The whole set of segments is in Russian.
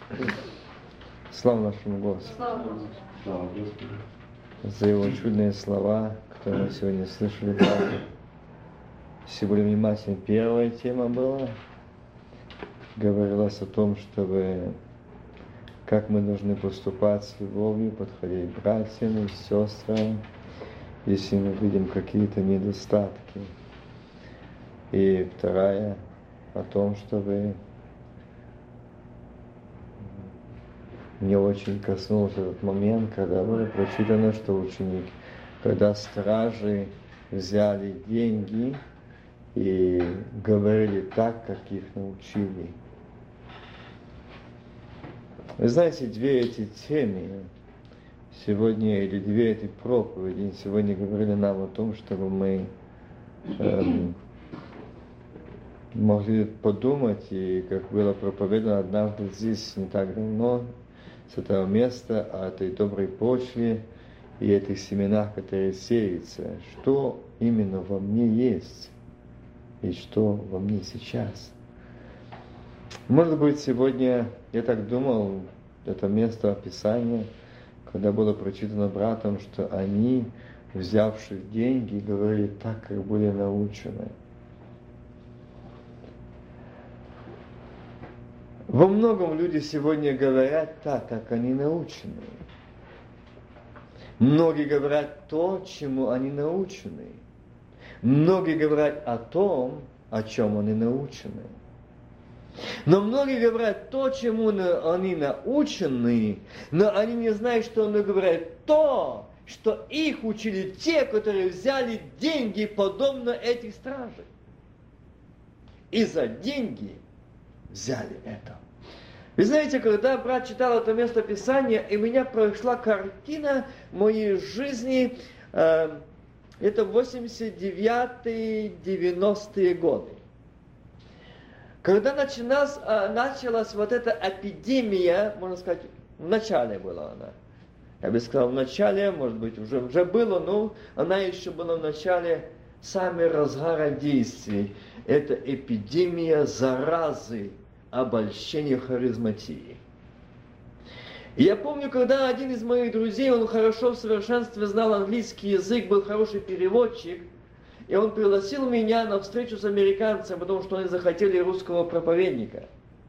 Слава нашему Господу. Слава Господу. За Его чудные слова, которые мы сегодня слышали. Если были внимательны, первая тема была. Говорилось о том, чтобы как мы должны поступать с любовью, подходить к братьям и сестрам, если мы видим какие-то недостатки. И вторая о том, чтобы мне очень коснулся этот момент, когда было прочитано, что когда стражи взяли деньги и говорили так, как их научили. Вы знаете, две эти темы сегодня, или две эти проповеди сегодня говорили нам о том, чтобы мы могли подумать, и как было проповедано однажды здесь не так давно, с этого места, о этой доброй почве и этих семенах, которые сеются, что именно во мне есть и что во мне сейчас. Может быть, сегодня, я так думал, это место Писания, когда было прочитано братом, что они, взявшие деньги, говорили так, как были научены. Во многом люди сегодня говорят так, как они научены. Многие говорят то, чему они научены. Многие говорят о том, о чем они научены. Но многие говорят то, чему они научены, но они не знают, что они говорят то, что их учили те, которые взяли деньги, подобно этих стражей. И за деньги взяли это. Вы знаете, когда брат читал это место Писания, и у меня прошла картина моей жизни, это 89-90-е годы. Когда началась вот эта эпидемия, можно сказать, в начале была она. Я бы сказал, в начале, может быть, уже было, но она еще была в начале самого разгара действий. Это эпидемия заразы, обольщения харизматии. И я помню, когда один из моих друзей, он хорошо в совершенстве знал английский язык, был хороший переводчик, и он пригласил меня на встречу с американцем, потому что они захотели русского проповедника.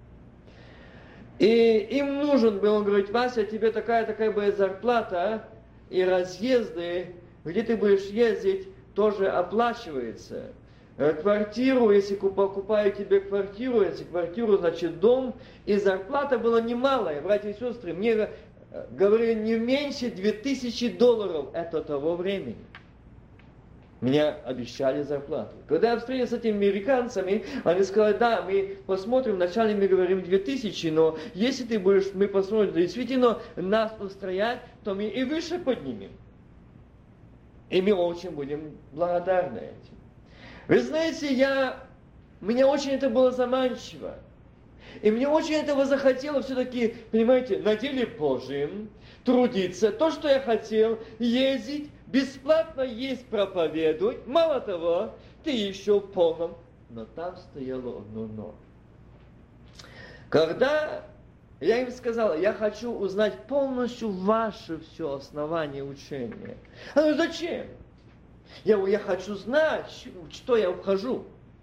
И им нужен был, он говорит: Вася, тебе такая будет зарплата, и разъезды, где ты будешь ездить, тоже оплачивается. Квартиру, если покупаю тебе квартиру, если квартиру, значит дом, и зарплата была немалая, братья и сестры, мне говорили не меньше $2000, это того времени. Меня обещали зарплату. Когда я встретился с этими американцами, они сказали: да, мы посмотрим, вначале мы говорим 2000, но если ты будешь, мы посмотрим, действительно нас устроять, то мы и выше поднимем. И мы очень будем благодарны этим. Вы знаете, мне очень это было заманчиво. И мне очень этого захотелось все-таки, понимаете, на деле Божьем трудиться. То, что я хотел, ездить, бесплатно есть, проповедовать. Мало того, ты еще в полном. Но там стояло одно но. Когда я им сказал: я хочу узнать полностью ваше все основание учения. А ну зачем? Я хочу знать, что я вхожу.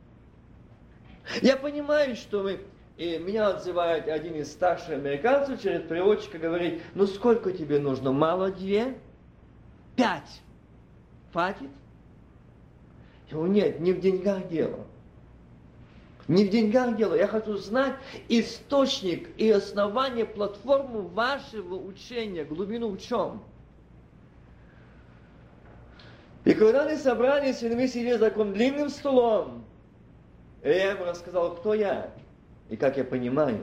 Я понимаю, что и меня отзывает один из старших американцев через переводчика, говорит: ну сколько тебе нужно? Мало 2? 5? Хватит? Я говорю: нет, не в деньгах дело. Не в деньгах дело. Я хочу знать источник и основание, платформу вашего учения, глубину в чем. И когда они собрались, и мы сидели за таким длинным столом, и я ему рассказал, кто я и как я понимаю.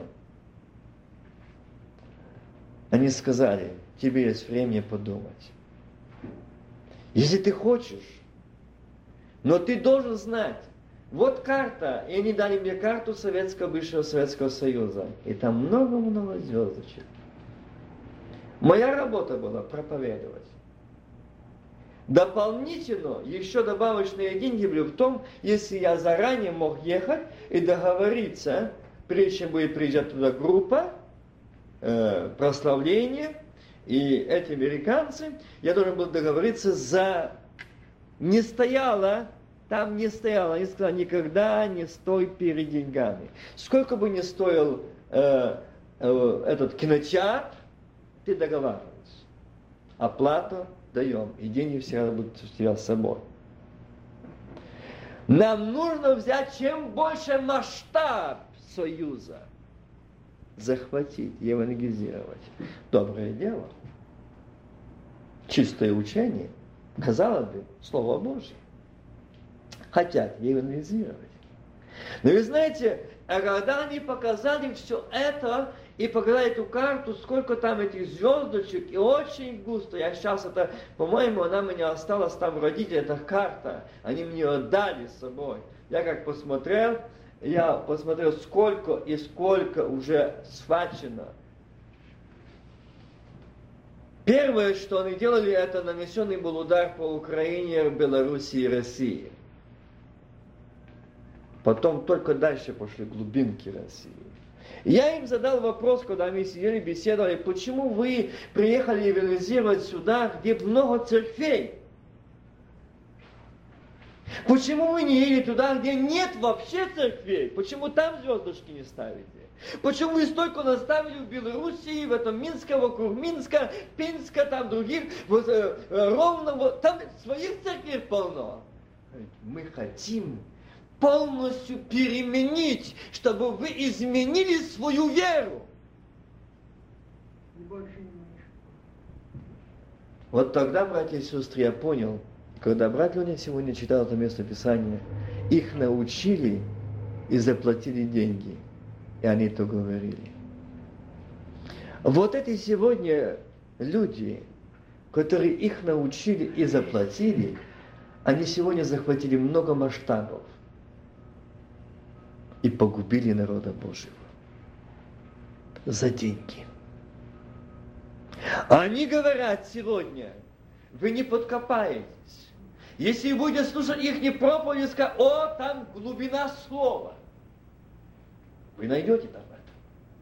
Они сказали: тебе есть время подумать. Если ты хочешь, но ты должен знать, вот карта, и они дали мне карту бывшего Советского Союза, и там много-много звездочек. Моя работа была проповедовать. Дополнительно, еще добавочные деньги были в том, если я заранее мог ехать и договориться, прежде чем будет приезжать туда группа, прославление, и эти американцы, я должен был договориться за... Не стояло, там не стояло, они сказали, никогда не стой перед деньгами. Сколько бы ни стоил этот кинотеатр, ты договариваешься. Оплату даем, и деньги всегда будут у тебя с собой. Нам нужно взять чем больше масштаб союза, захватить, евангелизировать. Доброе дело, чистое учение, казалось бы, Слово Божье. Хотят евангелизировать. Но вы знаете, а когда они показали все это, и показали эту карту, сколько там этих звездочек, и очень густо. Я сейчас это, по-моему, она у меня осталась там в родителях, эта карта. Они мне ее отдали с собой. Я как посмотрел, сколько и сколько уже схвачено. Первое, что они делали, это нанесенный был удар по Украине, Белоруссии и России. Потом только дальше пошли глубинки России. Я им задал вопрос, когда мы сидели, беседовали, почему вы приехали евангелизировать сюда, где много церквей? Почему вы не едете туда, где нет вообще церквей? Почему там звездочки не ставите? Почему вы столько наставили в Белоруссии, в этом Минске, вокруг Минска, Пинска, там других, вот, Ровно, вот, там своих церквей полно? Мы хотим полностью переменить, чтобы вы изменили свою веру. Вот тогда, братья и сестры, я понял, когда брат Леня сегодня читал это место Писания, их научили и заплатили деньги. И они то говорили. Вот эти сегодня люди, которые их научили и заплатили, они сегодня захватили много масштабов и погубили народа Божьего за деньги. Они говорят сегодня, вы не подкопаетесь. Если вы будете слушать их проповеди, скажут, о, там глубина слова. Вы найдете там это.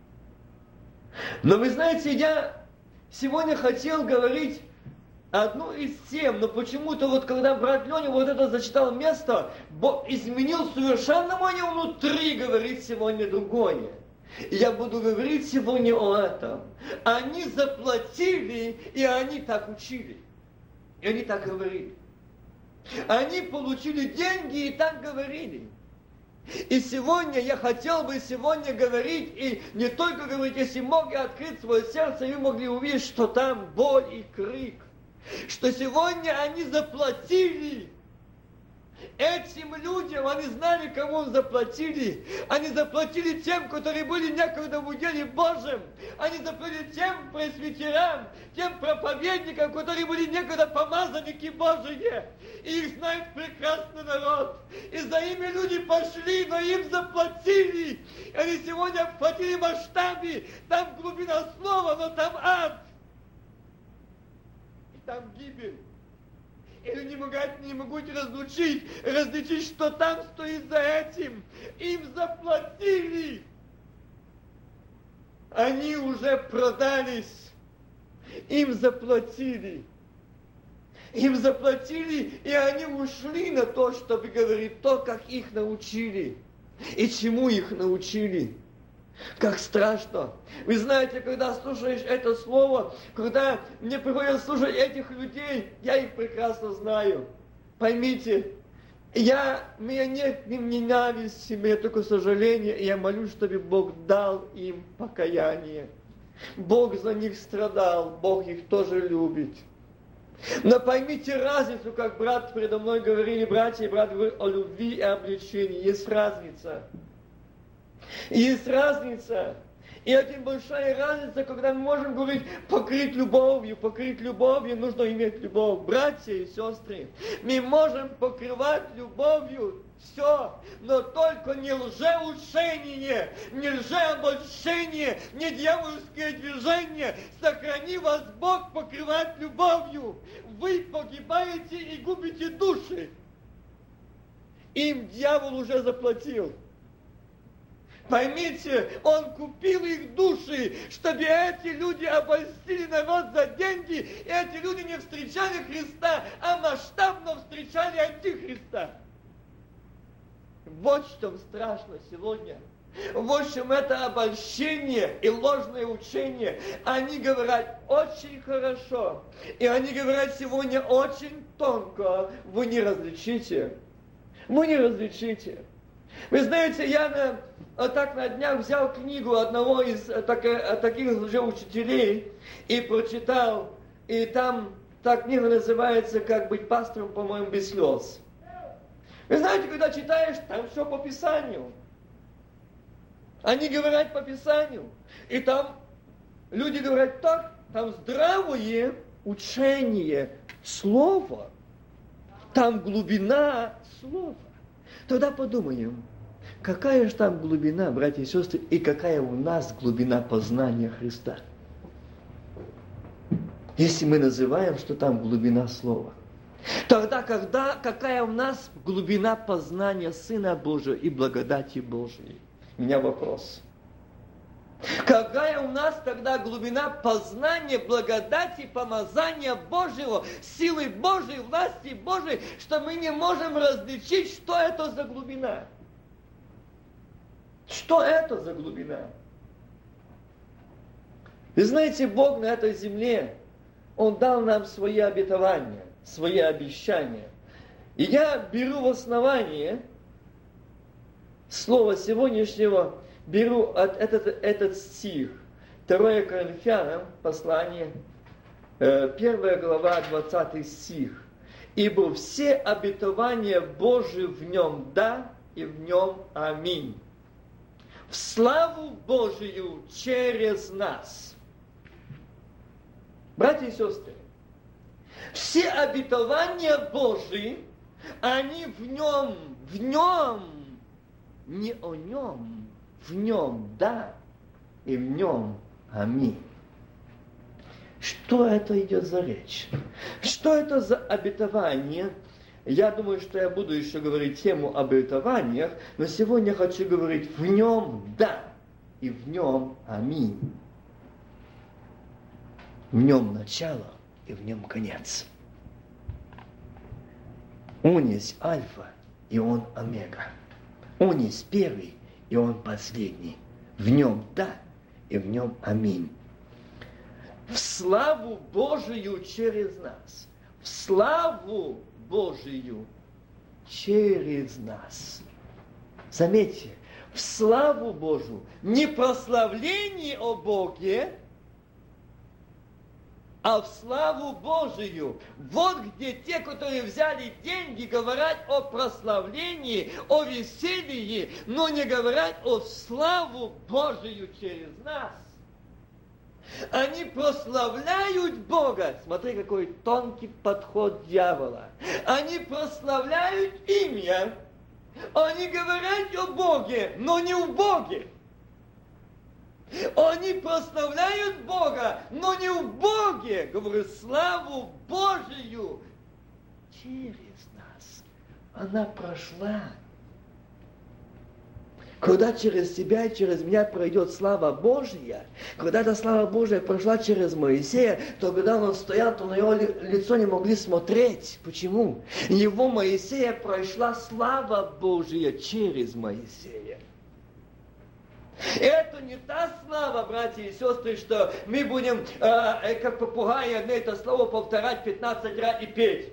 Но вы знаете, я сегодня хотел говорить одну из тем, но почему-то вот когда брат Леня вот это зачитал место, Бог изменил совершенно мое внутри, говорит сегодня другое. И я буду говорить сегодня о этом. Они заплатили, и они так учили. И они так говорили. Они получили деньги и так говорили. И сегодня я хотел бы говорить, и не только говорить, если могли открыть свое сердце, вы могли увидеть, что там боль и крик. Что сегодня они заплатили. Этим людям, они знали, кому заплатили. Они заплатили тем, которые были некогда в уделе Божьем. Они заплатили тем пресвитерам, тем проповедникам, которые были некогда помазанники Божьи. И их знает прекрасный народ. И за ими люди пошли, но им заплатили. И они сегодня обхватили масштабы. Там глубина слова, но там ад. И там гибель. Или не могут различить, что там стоит за этим. Им заплатили. Они уже продались. Им заплатили. Им заплатили, и они ушли на то, чтобы говорить то, как их научили. И чему их научили. Как страшно. Вы знаете, когда слушаешь это слово, когда мне приходится слушать этих людей, я их прекрасно знаю. Поймите, у меня нет к ним ненависти, у меня только сожаление, и я молюсь, чтобы Бог дал им покаяние. Бог за них страдал, Бог их тоже любит. Но поймите разницу, как брат предо мной говорили, братья и брат говорил о любви и обличении. Есть разница. Есть разница. И очень большая разница, когда мы можем говорить, покрыть любовью, нужно иметь любовь. Братья и сестры, мы можем покрывать любовью все, но только не лжеучение, не лжеобольщение, не дьявольское движение. Сохрани вас Бог покрывать любовью. Вы погибаете и губите души. Им дьявол уже заплатил. Поймите, Он купил их души, чтобы эти люди обольстили народ за деньги, и эти люди не встречали Христа, а масштабно встречали Антихриста. Вот в чем страшно сегодня. Вот в чем это обольщение и ложное учение. Они говорят очень хорошо, и они говорят сегодня очень тонко. Вы не различите. Вы не различите. Вы знаете, я на днях взял книгу одного из таких лжеучителей и прочитал, и там та книга называется «Как быть пастором, по-моему, без слез». Вы знаете, когда читаешь, там все по Писанию. Они говорят по Писанию. И там люди говорят так, там здравое учение слова, там глубина слова. Тогда подумаем, какая же там глубина, братья и сестры, и какая у нас глубина познания Христа. Если мы называем, что там глубина слова. Тогда какая у нас глубина познания Сына Божьего и благодати Божией? У меня вопрос. Какая у нас тогда глубина познания, благодати, помазания Божьего, силы Божьей, власти Божьей, что мы не можем различить, что это за глубина? Что это за глубина? Вы знаете, Бог на этой земле, Он дал нам свои обетования, свои обещания. И я беру в основание слова сегодняшнего, беру этот стих, 2 Коринфянам, послание, 1 глава, 20 стих. «Ибо все обетования Божии в нем да, и в нем аминь. В славу Божию через нас». Братья и сестры, все обетования Божии, они в нем, не о нем, в нем да, и в нем аминь. Что это идет за речь? Что это за обетование? Я думаю, что я буду еще говорить тему об обетованиях, но сегодня хочу говорить в нем да, и в нем аминь. В нем начало, и в нем конец. Он есть альфа, и он омега. Он есть первый, и он последний. В нем да, и в нем аминь. В славу Божию через нас. В славу Божию через нас. Заметьте, в славу Божию. Не прославление о Боге, а в славу Божию. Вот где те, которые взяли деньги, говорят о прославлении, о веселье, но не говорят о славу Божию через нас. Они прославляют Бога. Смотри, какой тонкий подход дьявола. Они прославляют имя. Они говорят о Боге, но не в Боге. Они прославляют Бога, но не в Боге. Говорю, славу Божию через нас. Она прошла. Когда через тебя и через меня пройдет слава Божья, когда эта слава Божья прошла через Моисея, то когда он стоял, то на его лицо не могли смотреть. Почему? Его Моисея прошла слава Божья через Моисея. Это не та слава, братья и сестры, что мы будем, как попугаи, одно это слово повторять 15 раз и петь.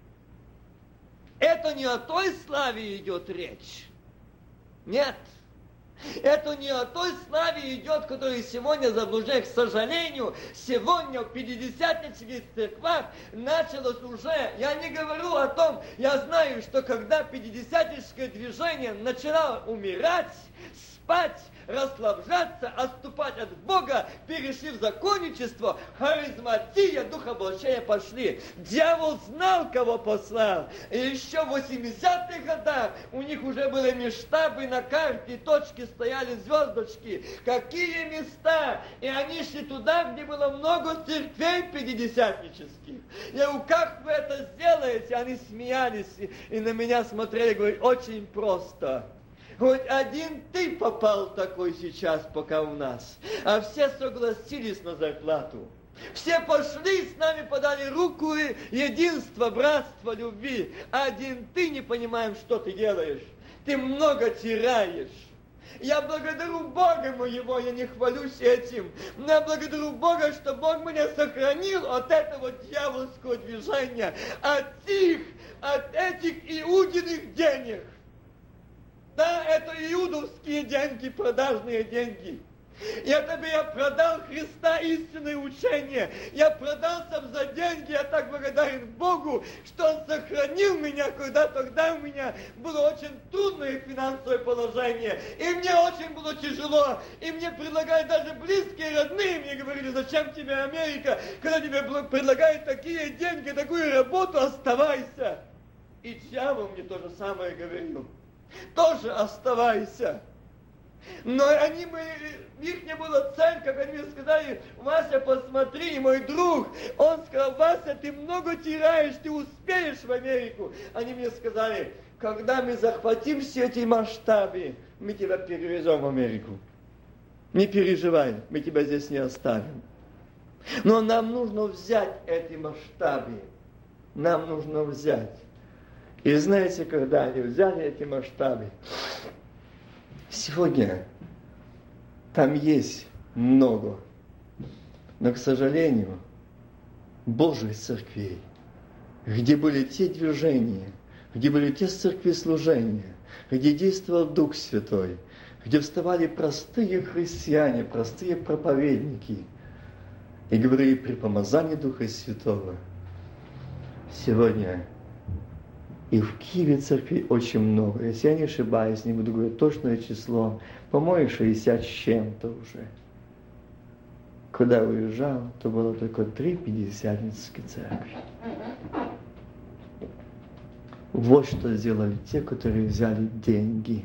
Это не о той славе идет речь. Нет. Это не о той славе идет, которая сегодня заблуждает. К сожалению, сегодня в пятидесятнических церквах началось уже, я не говорю о том, я знаю, что когда пятидесятническое движение начало умирать, спать, расслабляться, отступать от Бога, перешли в законничество, харизматия, духоблачения пошли. Дьявол знал, кого послал. И еще в 80-х годах у них уже были места на карте, точки стояли, звездочки. Какие места? И они шли туда, где было много церквей пятидесятнических. Я говорю, как вы это сделаете? Они смеялись и на меня смотрели, говорят, очень просто. хоть один ты попал такой сейчас пока у нас, а все согласились на зарплату. Все пошли, с нами подали руку и единство, братство, любви. А один ты не понимаем, что ты делаешь. Ты много теряешь. Я благодарю Бога моего, я не хвалюсь этим. Но я благодарю Бога, что Бог меня сохранил от этого дьявольского движения, от этих иудиных денег. Да, это иудовские деньги, продажные деньги. Я продал Христа истинное учение. Я продался за деньги. Я так благодарен Богу, что Он сохранил меня, когда тогда у меня было очень трудное финансовое положение. И мне очень было тяжело. И мне предлагали даже близкие, родные, мне говорили, зачем тебе Америка, когда тебе предлагают такие деньги, такую работу, оставайся. И дьявол мне то же самое говорил. Тоже оставайся. Но их не было цель, как они мне сказали, Вася, посмотри, мой друг, он сказал, Вася, ты много теряешь, ты успеешь в Америку. Они мне сказали, когда мы захватим все эти масштабы, мы тебя перевезем в Америку. Не переживай, мы тебя здесь не оставим. Но нам нужно взять эти масштабы. Нам нужно взять. И знаете, когда они взяли эти масштабы, сегодня там есть много, но, к сожалению, Божьих церквей, где были те движения, где были те церкви служения, где действовал Дух Святой, где вставали простые христиане, простые проповедники и говорили при помазании Духа Святого. Сегодня и в Киеве церкви очень много. Если я не ошибаюсь, не буду говорить точное число, по-моему, 60 с чем-то уже. Когда я уезжал, то было только 3 пятидесятнические церкви. Вот что сделали те, которые взяли деньги.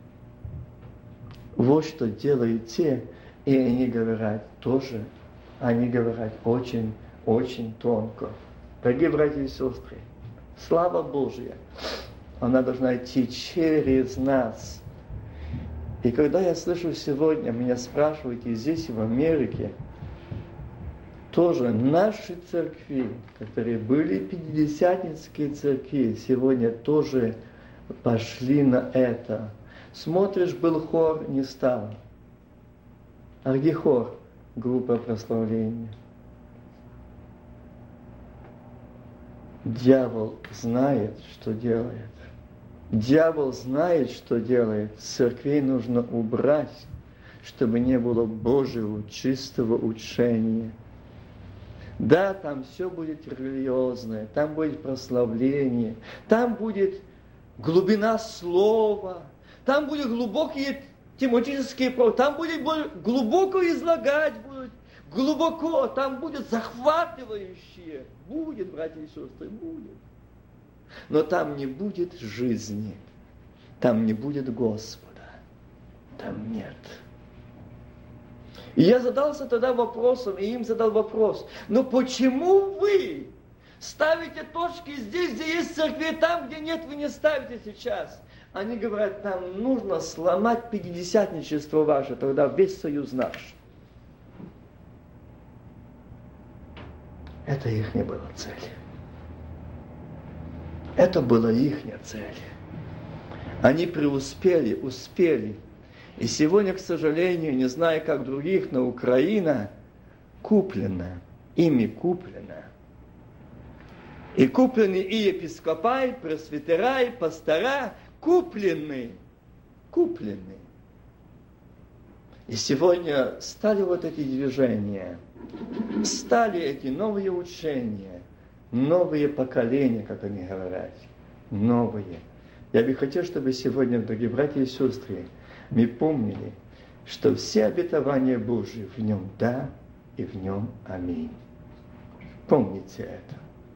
Вот что делают те, и они говорят тоже, они говорят очень, очень тонко. Дорогие братья и сестры, слава Божья, она должна идти через нас. И когда я слышу сегодня, меня спрашивают и здесь, и в Америке, тоже наши церкви, которые были пятидесятнические церкви, сегодня тоже пошли на это. Смотришь, был хор, не стал. А где хор? Группа прославления. Дьявол знает, что делает. Дьявол знает, что делает. Церквей нужно убрать, чтобы не было Божьего чистого учения. Да, там все будет религиозное, там будет прославление, там будет глубина слова, там будут глубокие тематические, там будет глубоко излагать, будут глубоко, там будет захватывающее. Будет, братья и сестры, будет. Но там не будет жизни, там не будет Господа, там нет. И я задался тогда вопросом, и им задал вопрос, но почему вы ставите точки здесь, где есть церкви, там, где нет, вы не ставите сейчас? Они говорят, нам нужно сломать пятидесятничество ваше, тогда весь союз наш. Это их не была цель. Это была их цель. Они преуспели, успели. И сегодня, к сожалению, не знаю, как других, но Украина куплена, ими куплена. И куплены и епископа, и пресвитера, и пастора, куплены. И сегодня стали вот эти движения, стали эти новые учения, новые поколения, как они говорят, новые. Я бы хотел, чтобы сегодня, дорогие братья и сестры, мы помнили, что все обетования Божьи в нем да и в нем аминь. Помните это.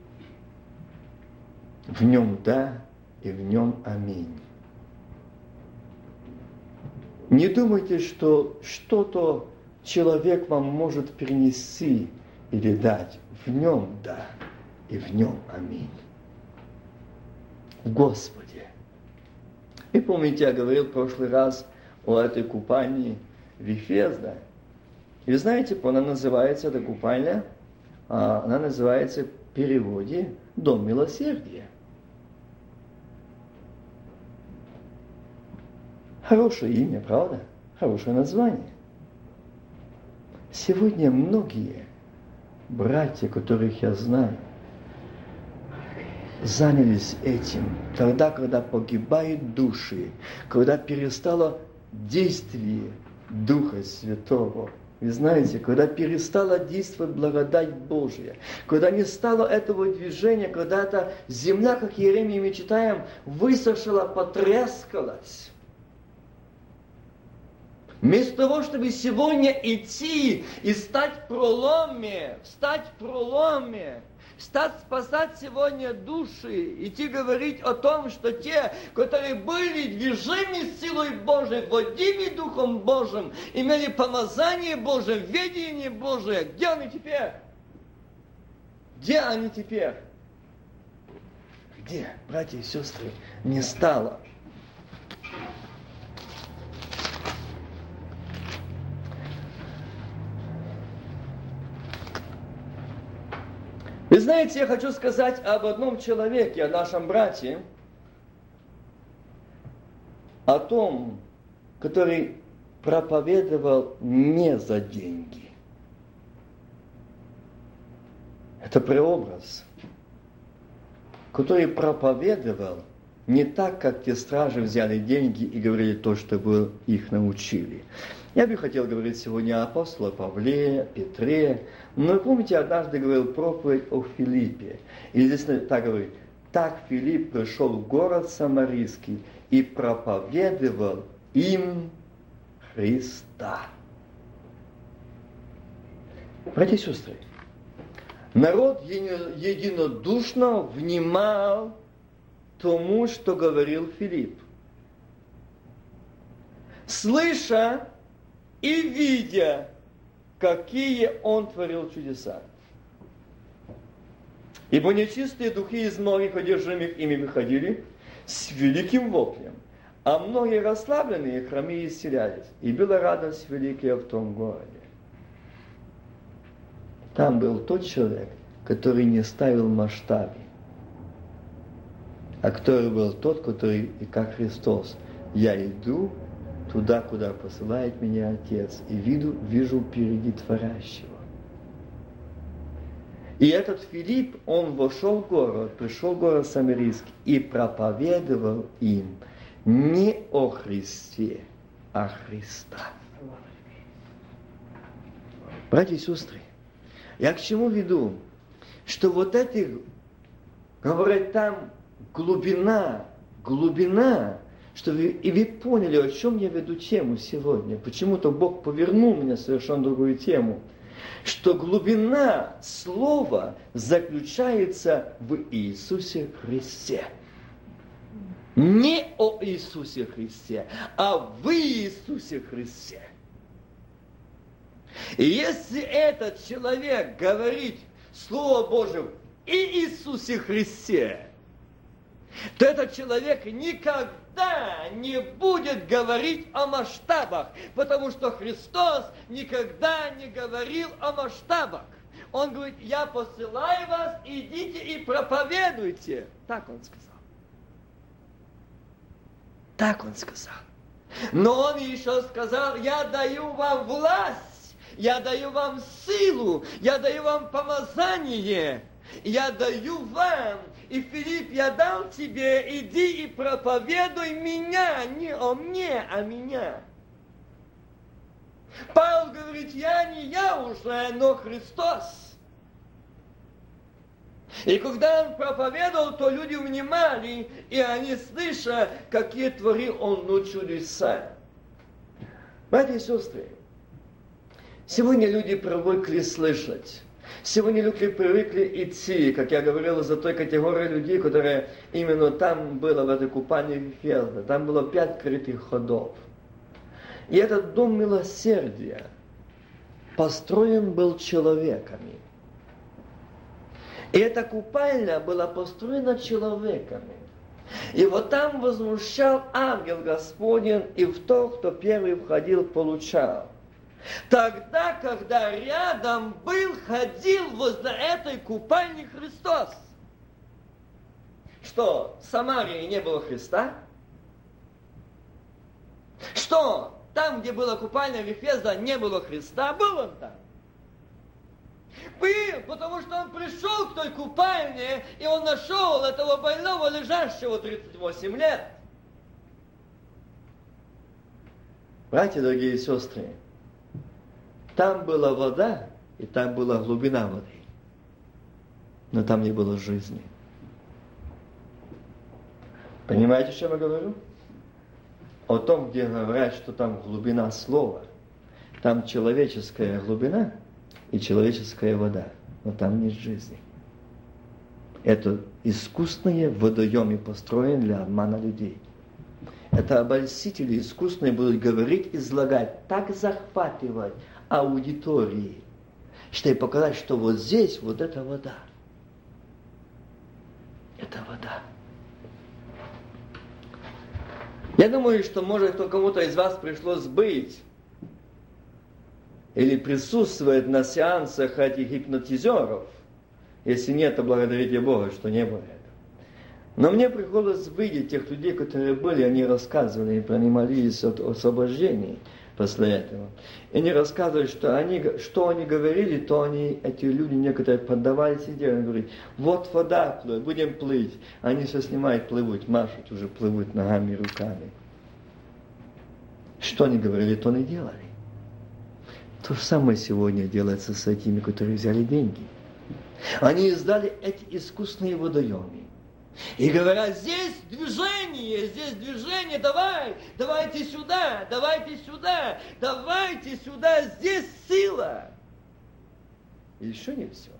В нем да и в нем аминь. Не думайте, что что-то человек вам может принести или дать. В нем да и в нем аминь. В Господе. И помните, я говорил в прошлый раз о этой купальне Вифезда. И вы знаете, она называется, эта купальня, она называется в переводе «Дом милосердия». Хорошее имя, правда? Хорошее название. Сегодня многие братья, которых я знаю, занялись этим тогда, когда погибают души, когда перестало действие Духа Святого. Вы знаете, когда перестала действовать благодать Божья, когда не стало этого движения, когда эта земля, как Иеремия мы читаем, высохла, потрескалась. Вместо того, чтобы сегодня идти и стать в проломе, стать спасать сегодня души, идти говорить о том, что те, которые были движимы силой Божией, водимы Духом Божьим, имели помазание Божие, ведение Божие, где они теперь? Где они теперь? Где, братья и сестры, не стало? Вы знаете, я хочу сказать об одном человеке, о нашем брате, о том, который проповедовал не за деньги. Это преобраз, который проповедовал не так, как те стражи взяли деньги и говорили то, что их научили. Я бы хотел говорить сегодня о апостоле Павле, Петре. Но помните, однажды говорил проповедь о Филиппе. И здесь так говорит: так Филипп пришел в город Самарийский и проповедовал им Христа. Братья и сестры, народ единодушно внимал тому, что говорил Филипп. Слыша и видя, какие он творил чудеса. Ибо нечистые духи из многих одержимых ими выходили с великим воплем, а многие расслабленные хромые исцелялись, и была радость великая в том городе. Там был тот человек, который не ставил масштабы, а который был тот, который, как Христос: я иду туда, куда посылает меня Отец, и вижу впереди творящего. И этот Филипп, он вошел в город, пришел в город Самарийский и проповедовал им не о Христе, а Христа. Братья и сестры, я к чему веду? Что вот эти, говорят, там глубина, что вы поняли, о чем я веду тему сегодня. Почему-то Бог повернул меня в совершенно другую тему. Что глубина слова заключается в Иисусе Христе. Не о Иисусе Христе, а в Иисусе Христе. И если этот человек говорит Слово Божие и Иисусе Христе, то этот человек никогда не будет говорить о масштабах, потому что Христос никогда не говорил о масштабах. Он говорит: я посылаю вас, идите и проповедуйте. Так он сказал. Так он сказал. Но он еще сказал: я даю вам власть, я даю вам силу, я даю вам помазание, я даю вам. И Филипп, я дал тебе, иди и проповедуй меня, не о мне, а меня. Павел говорит: я не я уже, но Христос. И когда он проповедовал, то люди внимали, и они слышали, какие творил он чудеса. Братья и сестры, сегодня люди привыкли слышать. Сегодня люди привыкли идти, как я говорил, за той категорией людей, которые именно там было, в этой купальне Вифезда. Там было 5 крытых ходов. И этот дом милосердия построен был человеками. И эта купальня была построена человеками. И вот там возмущал ангел Господень, и в то, кто первый входил, получал. Тогда, когда рядом ходил возле этой купальни Христос. Что, в Самарии не было Христа? Что, там, где была купальня Вифезда, не было Христа? Был он там? Был, потому что он пришел к той купальне, и он нашел этого больного, лежащего 38 лет. Братья, дорогие сестры, там была вода, и там была глубина воды. Но там не было жизни. Понимаете, о чем я говорю? О том, где говорят, что там глубина слова. Там человеческая глубина и человеческая вода. Но там нет жизни. Это искусные водоемы построены для обмана людей. Это обольстители искусные будут говорить, излагать, так захватывать аудитории, чтобы показать, что вот здесь вот эта вода. Это вода. Я думаю, что, может, кому-то из вас пришлось быть или присутствовать на сеансах этих гипнотизеров. Если нет, то благодарите Бога, что не было этого. Но мне приходилось видеть тех людей, которые были, они рассказывали, и они молились о освобождении после этого. И они рассказывали, что они говорили, то они, эти люди некоторые поддавались идее, они говорят, вот вода плывет, будем плыть. Они все снимают, плывут, машут, уже плывут ногами и руками. Что они говорили, то они делали. То же самое сегодня делается с этими, которые взяли деньги. Они издали эти искусные водоемы. И говорят, здесь движение, давайте сюда, здесь сила. И еще не все.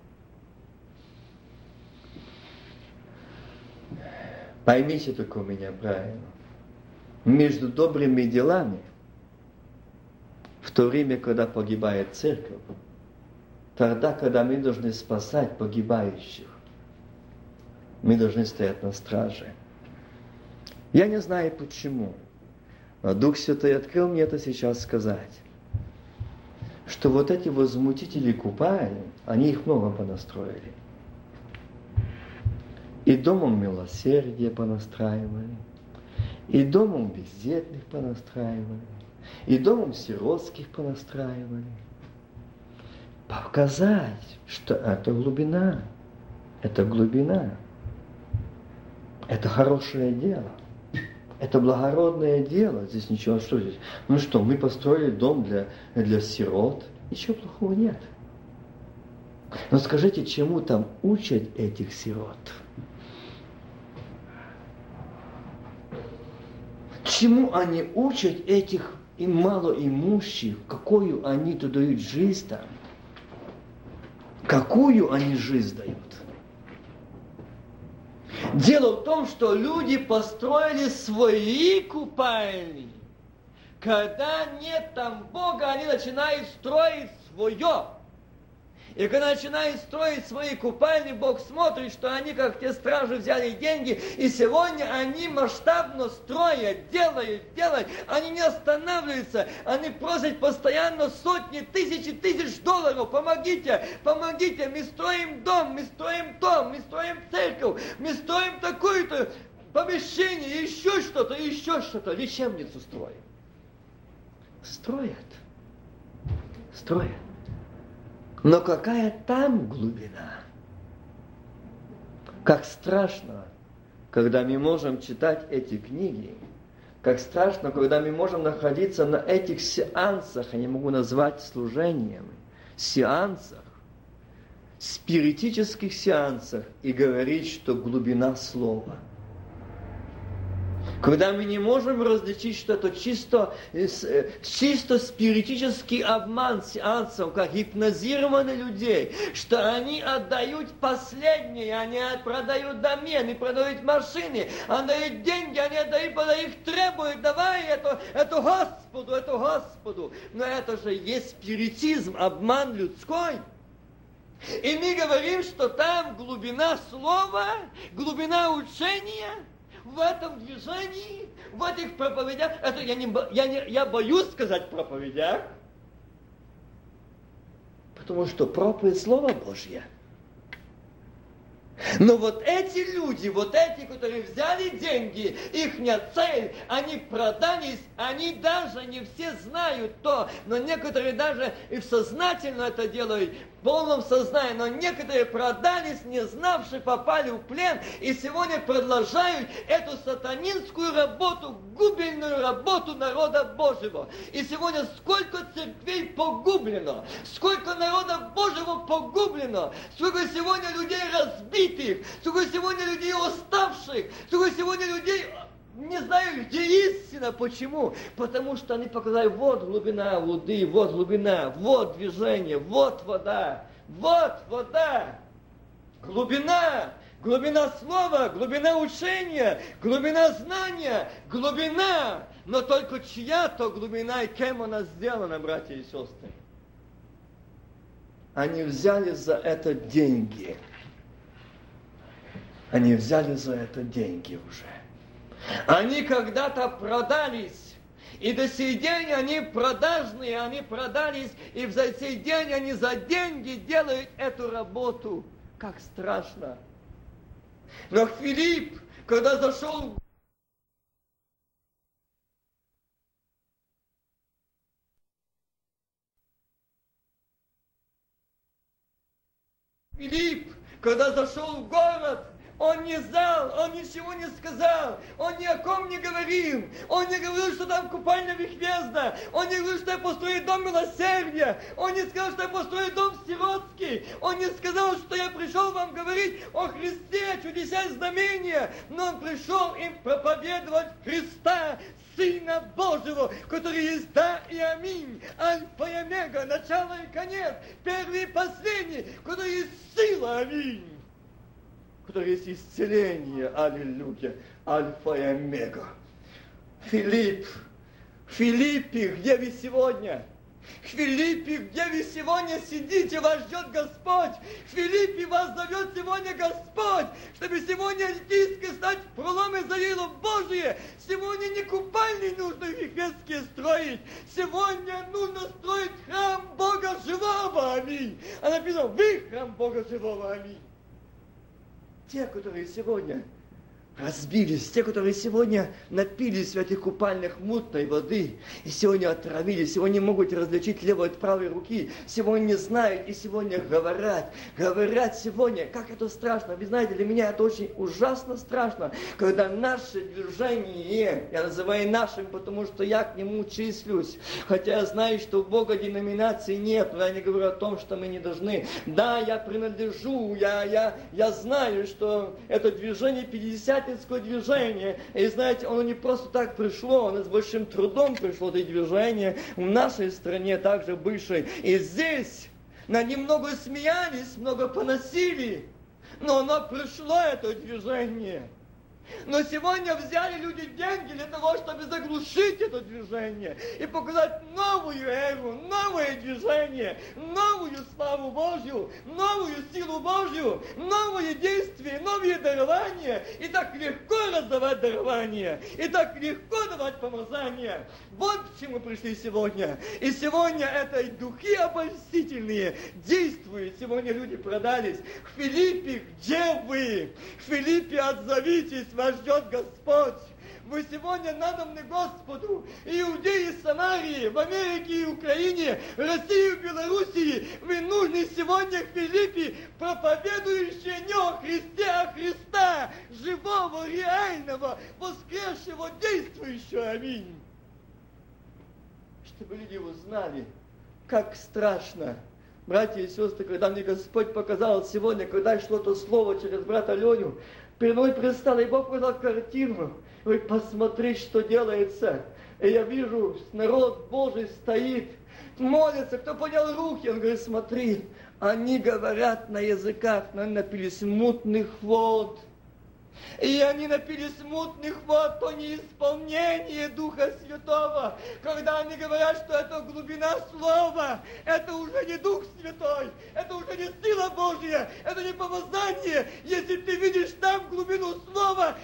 Поймите только меня правильно. Между добрыми делами, в то время, когда погибает церковь, тогда, когда мы должны спасать погибающих, мы должны стоять на страже. Я не знаю почему, но Дух Святой открыл мне это сейчас сказать, что вот эти возмутители купальни, они их много понастроили. И домом милосердия понастраивали, и домом бездетных понастраивали, и домом сиротских понастраивали. Показать, что это глубина, это хорошее дело, это благородное дело. Здесь ничего, что здесь? Ну что, мы построили дом для сирот, ничего плохого нет. Но скажите, чему там учат этих сирот? Чему они учат этих и малоимущих? Какую они тут дают жизнь там? Какую они жизнь дают? Дело в том, что люди построили свои купальни. Когда нет там Бога, они начинают строить свое. И когда начинают строить свои купальни, Бог смотрит, что они, как те стражи, взяли деньги, и сегодня они масштабно строят, делают. Они не останавливаются, они просят постоянно сотни, тысяч долларов. Помогите, мы строим дом, мы строим церковь, мы строим такое-то помещение, еще что-то, лечебницу строим. Строят. Но какая там глубина? Как страшно, когда мы можем читать эти книги, как страшно, когда мы можем находиться на этих сеансах, я не могу назвать служениями, сеансах, спиритических сеансах, и говорить, что глубина слова. Когда мы не можем различить, что это чисто спиритический обман сеансов, как гипнозированы людей, что они отдают последнее, они продают домены, продают машины, отдают деньги, они отдают, когда их требуют, давай это Господу. Но это же есть спиритизм, обман людской. И мы говорим, что там глубина слова, глубина учения. в этом движении, в этих проповедях, это я боюсь сказать проповедях, потому что проповедь Слова Божье. Но вот эти люди, вот эти, которые взяли деньги, их цель, они продались, они даже не все знают то, но некоторые даже и сознательно это делают, в полном сознании, но некоторые продались, не знавшие, попали в плен, и сегодня продолжают эту сатанинскую работу, губельную работу народа Божьего. И сегодня сколько церквей погублено, сколько народа Божьего погублено, сколько сегодня людей разбитых, сколько сегодня людей уставших, сколько сегодня людей... Не знаю, где истина. Почему? Потому что они показали, вот глубина воды, вот глубина, вот движение, вот вода, глубина, глубина слова, глубина учения, глубина знания, глубина, но только чья-то глубина и кем она сделана, братья и сестры. Они взяли за это деньги. Они взяли за это деньги уже. Они когда-то продались, и до сей день они продажные, они продались, и за сей день они за деньги делают эту работу. Как страшно. Но Филипп, когда зашел в город, он не знал, он ничего не сказал, он ни о ком не говорил, он не говорил, что там купальня Вихвезда, он не говорил, что я построю дом милосердия, он не сказал, что я построю дом сиротский, он не сказал, что я пришел вам говорить о Христе, чудеса и знамения, но он пришел им проповедовать Христа, Сына Божьего, который есть да и аминь, альфа и омега, начало и конец, первый и последний, который есть сила, аминь, который есть исцеление, аллилуйя, альфа и омега. Филиппе, где вы сегодня? Филиппе, где вы сегодня сидите, вас ждет Господь. Филиппе, вас зовет сегодня Господь, чтобы сегодня альтийски стать проломы Зарилов Божие. Сегодня не купальни нужно вихвестские строить. Сегодня нужно строить храм Бога Живого, аминь. А написано, вы храм Бога Живого, аминь. Те, которые сегодня разбились, те, которые сегодня напились в этих купальнях мутной воды, и сегодня отравились, сегодня не могут различить левой от правой руки, сегодня не знают, и сегодня говорят сегодня, как это страшно. Вы знаете, для меня это очень ужасно страшно, когда наше движение, я называю нашим, потому что я к нему числюсь, хотя я знаю, что у Бога деноминации нет, но я не говорю о том, что мы не должны. Да, я принадлежу, я знаю, что это движение 50 движение. И знаете, оно не просто так пришло, оно с большим трудом пришло, это движение в нашей стране также бывшей. И здесь над ним много смеялись, много поносили, но оно пришло, это движение. Но сегодня взяли люди деньги для того, чтобы заглушить это движение и показать новую эру, новое движение, новую славу Божью, новую силу Божью, новые действия, новые дарования. И так легко раздавать дарования, и так легко давать помазания. Вот к чему пришли сегодня. И сегодня это и духи обольстительные действуют. Сегодня люди продались. В Филиппе, где вы? В Филиппе отзовитесь, вас ждет Господь. Вы сегодня надобны Господу. Иудеи, Самарии, в Америке и Украине, в России и Белоруссии. Вы нужны сегодня в Филиппе, проповедующие не о Христе, а Христа, живого, реального, воскресшего, действующего. Аминь. Чтобы люди узнали, как страшно. Братья и сестры, когда мне Господь показал сегодня, когда шло то слово через брата Леню, перед мной предстало, и Бог показал картину. Вы посмотри, что делается. И я вижу, народ Божий стоит, молится, кто поднял руки, он говорит, смотри, они говорят на языках, но они напились мутных вод. И они напились мутных вод, то не исполнение Духа Святого. Когда они говорят, что это глубина Слова, это уже не Дух Святой, это уже не сила Божья, это не помазание. Если ты видишь там глубину Слова, то это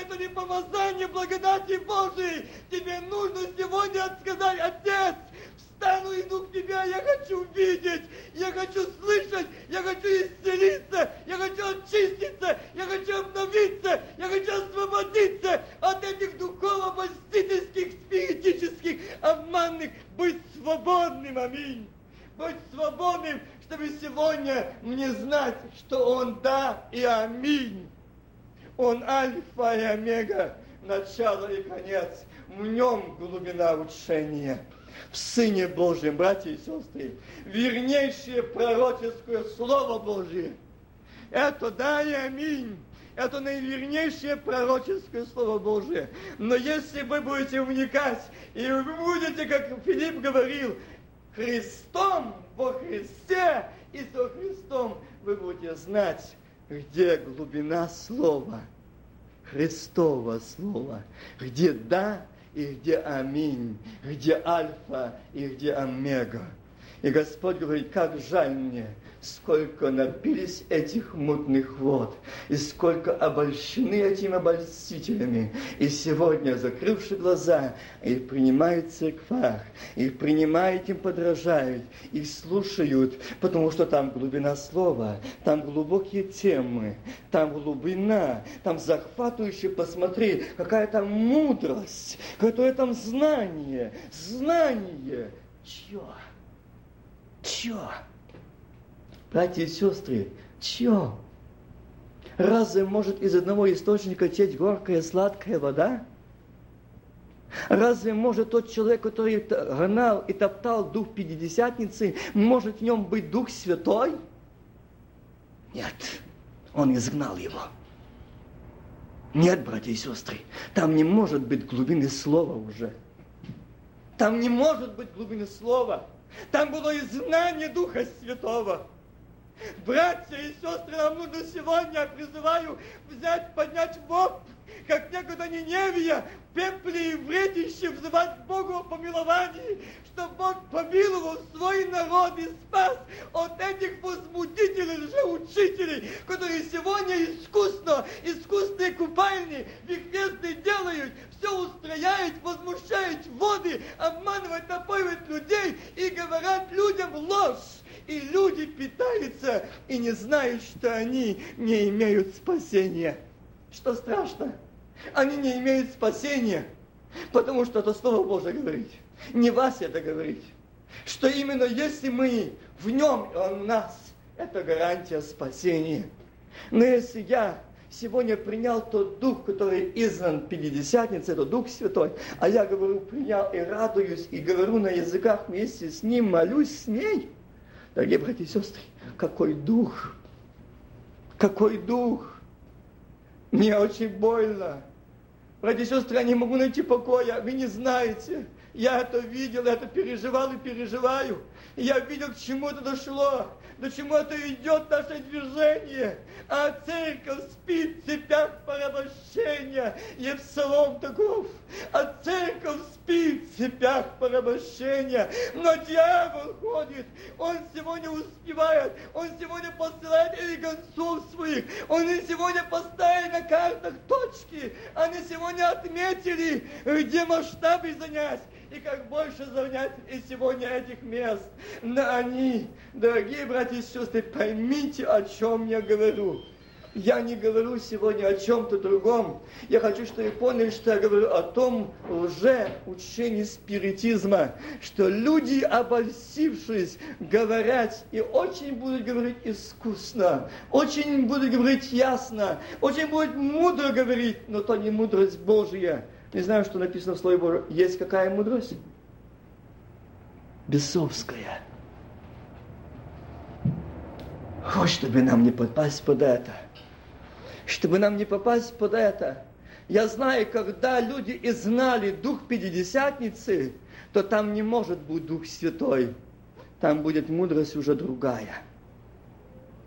это не помазание благодати Божией. Тебе нужно сегодня сказать: Отец, встану, иду к Тебе, я хочу видеть, я хочу слышать, я хочу исцелиться, я хочу очиститься, я хочу обновиться, я хочу освободиться от этих духовно-обольстительских, спиритических, обманных, быть свободным, аминь. Быть свободным, чтобы сегодня мне знать, что Он да и аминь. Он альфа и омега, начало и конец. В Нем глубина учения. В Сыне Божьем, братья и сестры, вернейшее пророческое Слово Божие. Это да и аминь. Это наивернейшее пророческое Слово Божие. Но если вы будете вникать, и вы будете, как Филипп говорил, Христом, во Христе и со Христом, вы будете знать, где глубина Слова, Христова Слова, где да и где аминь, где альфа и где омега. И Господь говорит: как жаль мне, сколько напились этих мутных вод, и сколько обольщены этими обольстителями. И сегодня, закрывши глаза, их принимают в церквах, их принимают, им подражают, их слушают, потому что там глубина слова, там глубокие темы, там глубина, там захватывающе, посмотри, какая там мудрость, какое там знание, чье? Братья и сестры, чье? Разве может из одного источника течь горькая, сладкая вода? Разве может тот человек, который гнал и топтал дух Пятидесятницы, может в нем быть Дух Святой? Нет, он изгнал его. Нет, братья и сестры, там не может быть глубины слова уже. Там не может быть глубины слова. Там было изгнание Духа Святого. Братья и сестры, нам нужно сегодня, я призываю, поднять вопль, как некогда Ниневия, в пепле и вредище взывать к Богу о помиловании, что Бог помиловал свой народ и спас от этих возмутителей, лжеучителей, которые сегодня искусные купальни в их месте делают, все устрояют, возмущают воды, обманывают, напоивают людей и говорят людям ложь. И люди питаются и не знают, что они не имеют спасения. Что страшно? Они не имеют спасения, потому что это Слово Божие говорит. Не вас это говорит. Что именно если мы в Нем, и Он в нас, это гарантия спасения. Но если я сегодня принял тот Дух, который изгнан Пятидесятницы, это Дух Святой, а я говорю, принял и радуюсь, и говорю на языках вместе с Ним, молюсь с ней, дорогие братья и сестры, какой дух! Какой дух! Мне очень больно. Братья и сестры, я не могу найти покоя. Вы не знаете. Я это видел, это переживал и переживаю. И я видел, к чему это дошло. До чему это идет наше движение. А церковь спит в цепях порабощения. Евсалом таков. А церковь спит в цепях порабощения. Но дьявол ходит. Он сегодня успевает. Он сегодня посылает гонцов своих. Он и сегодня поставит на картах точки. Они сегодня отметили, где масштабы занять. И как больше занять и сегодня этих мест. Но они, дорогие братья и сестры, поймите, о чем я говорю. Я не говорю сегодня о чем-то другом. Я хочу, чтобы вы поняли, что я говорю о том лжеучении спиритизма, что люди, обольстившись, говорят, и очень будут говорить искусно, очень будут говорить ясно, очень будут мудро говорить, но то не мудрость Божья. Не знаю, что написано в Слове Божьем. Есть какая мудрость? Бесовская. Вот чтобы нам не попасть под это. Чтобы нам не попасть под это. Я знаю, когда люди изгнали Дух Пятидесятницы, то там не может быть Дух Святой. Там будет мудрость уже другая.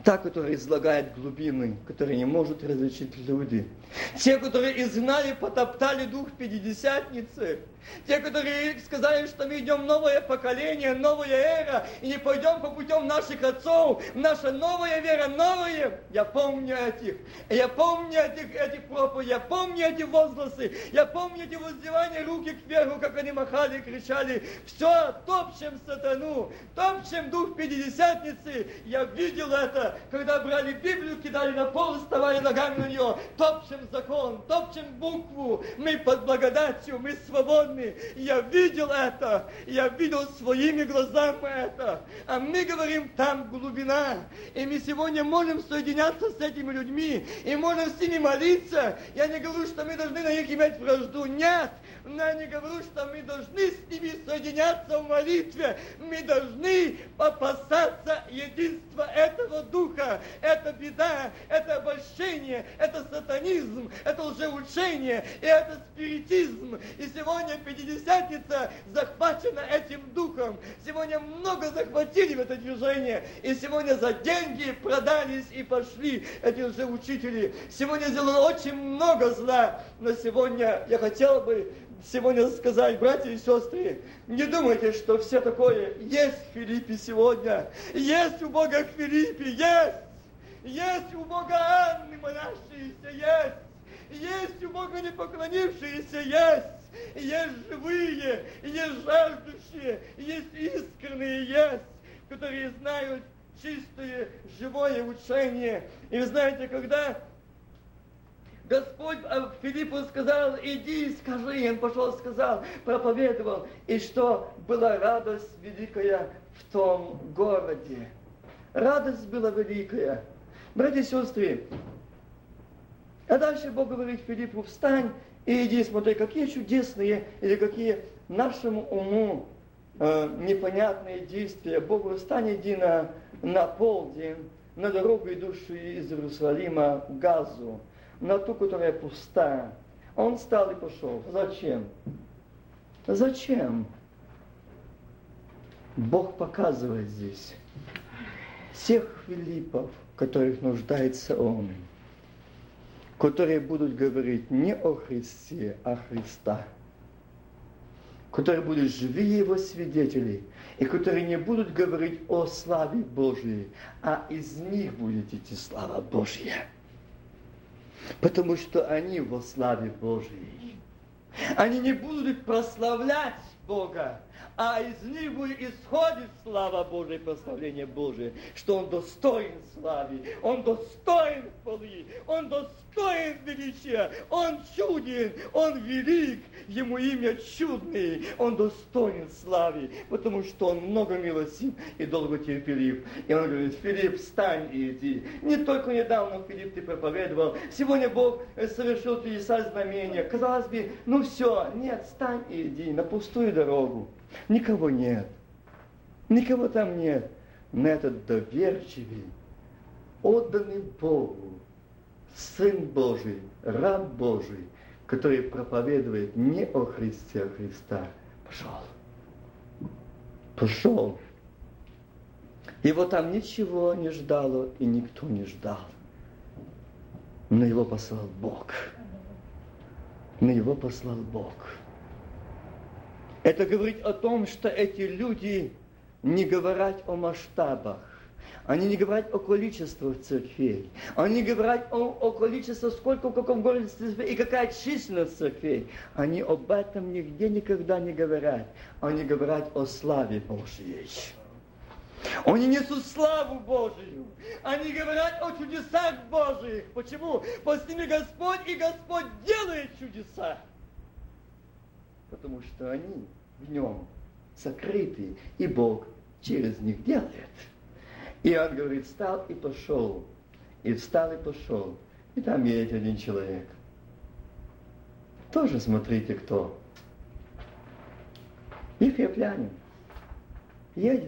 Та, которая излагает глубины, которые не могут различить люди. Те, которые изгнали, потоптали дух Пятидесятницы. Те, которые сказали, что мы идем новое поколение, новая эра, и не пойдем по путям наших отцов. Наша новая вера, новая. Я помню этих. Я помню этих проповедей, я помню эти возгласы, я помню эти воздевания руки кверху, как они махали и кричали. Все, топчем сатану, топчем дух Пятидесятницы. Я видел это, когда брали Библию, кидали на пол, вставали ногами на нее. Топчем закон, топчем букву. Мы под благодатью, мы свободны. Я видел это, я видел своими глазами это. А мы говорим, там глубина. И мы сегодня можем соединяться с этими людьми, и можем с ними молиться. Я не говорю, что мы должны на них иметь вражду. Нет. Я не говорю, что мы должны с ними соединяться в молитве. Мы должны опасаться единства этого духа. Это беда, это обольщение, это сатанизм, это лжеучение, и это спиритизм. И сегодня Пятидесятница захвачена этим духом. Сегодня много захватили в это движение. И сегодня за деньги продались и пошли эти лжеучители. Сегодня сделано очень много зла. Но сегодня я хотел бы сегодня сказать, братья и сестры, не думайте, что все такое есть в Филиппе сегодня. Есть у Бога в Филиппе, есть. Есть у Бога Анны молящиеся, есть. Есть у Бога не поклонившиеся, есть. Есть живые, есть жаждущие, есть искренние, есть, которые знают чистое, живое учение. И вы знаете, когда Господь Филиппу сказал, иди, скажи, он пошел, сказал, проповедовал, и что была радость великая в том городе. Радость была великая. Братья и сестры, а дальше Бог говорит Филиппу, встань и иди, смотри, какие чудесные или какие нашему уму непонятные действия. Богу, встань, иди на полдень, на дорогу, идущую из Иерусалима в Газу, на ту, которая пуста. Он встал и пошел. Зачем? Зачем? Бог показывает здесь всех Филиппов, в которых нуждается Он, которые будут говорить не о Христе, а Христа, которые будут живые Его свидетели, и которые не будут говорить о славе Божьей, а из них будет идти слава Божья. Потому что они во славе Божьей. Они не будут прославлять Бога, а из них будет исходить слава Божия, прославление Божие, что Он достоин славы, Он достоин хвалы, Он достоин величия, Он чуден, Он велик, Ему имя чудное, Он достоин славы, потому что Он много милостив и долго терпелив. И Он говорит, Филипп, встань и иди. Не только недавно, Филипп, ты проповедовал, сегодня Бог совершил чудеса, знамения. Казалось бы, ну все, нет, встань и иди на пустую дорогу. Никого нет. Никого там нет. Но этот доверчивый, отданный Богу, Сын Божий, раб Божий, который проповедует не о Христе, а Христа, пошел. Пошел. Его там ничего не ждало, и никто не ждал. Но его послал Бог. Но его послал Бог. Это говорит о том, что эти люди не говорят о масштабах, они не говорят о количестве церквей, они не говорят о количестве, сколько в каком городе церквей и какая численность церквей. Они об этом нигде никогда не говорят. Они говорят о славе Божьей. Они несут славу Божию. Они говорят о чудесах Божьих. Почему? Потому что с ними Господь, и Господь делает чудеса. Потому что они в Нем сокрыты, и Бог через них делает. И он говорит, встал и пошел. И встал и пошел. И там едет один человек. Тоже смотрите, кто. Ефиоплянин. Едет.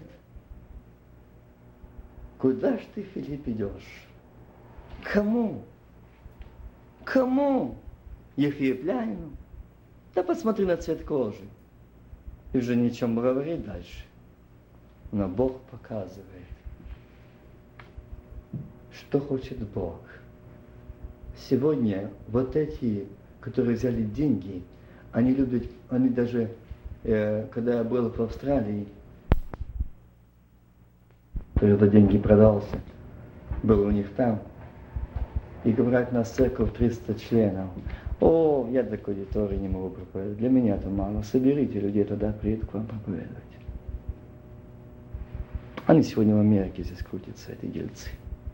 Куда ж ты, Филипп, идешь? Кому? Кому? Ефиоплянину? Да посмотри на цвет кожи. И уже ничем говорить дальше. Но Бог показывает. что хочет Бог. Сегодня вот эти, которые взяли деньги, они любят, они даже, когда я был в Австралии, когда деньги продался, был у них там, и говорят, у нас церковь 300 членов. О, я такой аудитории не могу проповедовать, для меня это мало, соберите людей, тогда приедут к вам проповедовать. Они сегодня в Америке здесь крутятся, эти дельцы.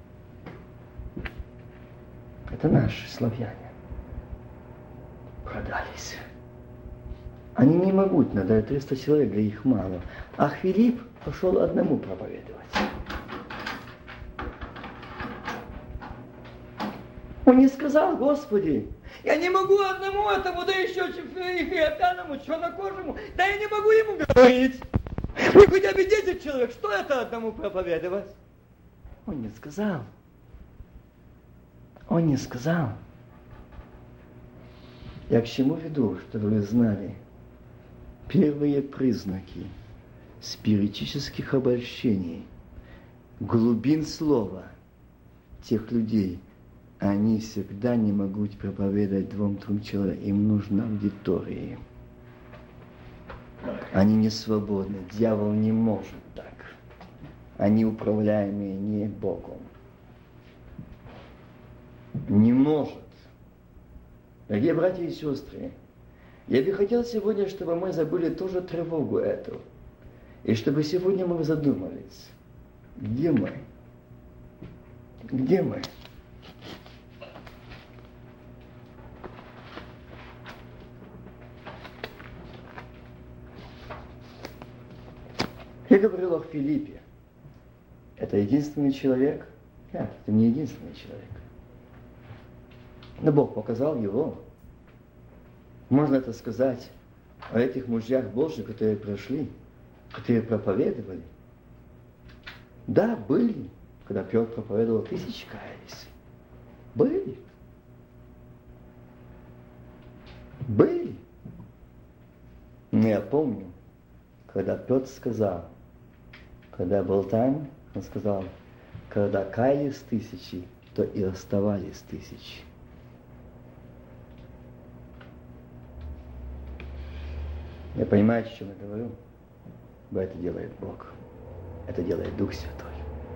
Это наши славяне. Продались. Они не могут, надо 300 человек, для их мало. А Филипп пошел одному проповедовать. Он не сказал, Господи, я не могу одному этому, да еще эфиопяному, чернокожему, да я не могу ему говорить. Вы хотя бы 10 человек, что это одному проповедовать? Он не сказал. Он не сказал. Я к чему веду, чтобы вы знали? Первые признаки спиритических обольщений, глубин слова тех людей, они всегда не могут проповедовать 2-3 человекам. Им нужна аудитория. Они не свободны. Дьявол не может так. Они управляемые не Богом. Не может. Дорогие братья и сестры, я бы хотел сегодня, чтобы мы забыли тоже тревогу эту. И чтобы сегодня мы задумались, где мы? Где мы? Я говорил о Филиппе. Это единственный человек? Нет, это не единственный человек. Но Бог показал его. Можно это сказать о этих мужьях Божьих, которые прошли, которые проповедовали. Да, были, когда Петр проповедовал, 1000 каялись. Были. Были. Но я помню, когда Петр сказал, когда был там, он сказал, когда каялись 1000, то и оставались 1000. Я понимаю, о чем я говорю. Это делает Бог. Это делает Дух Святой.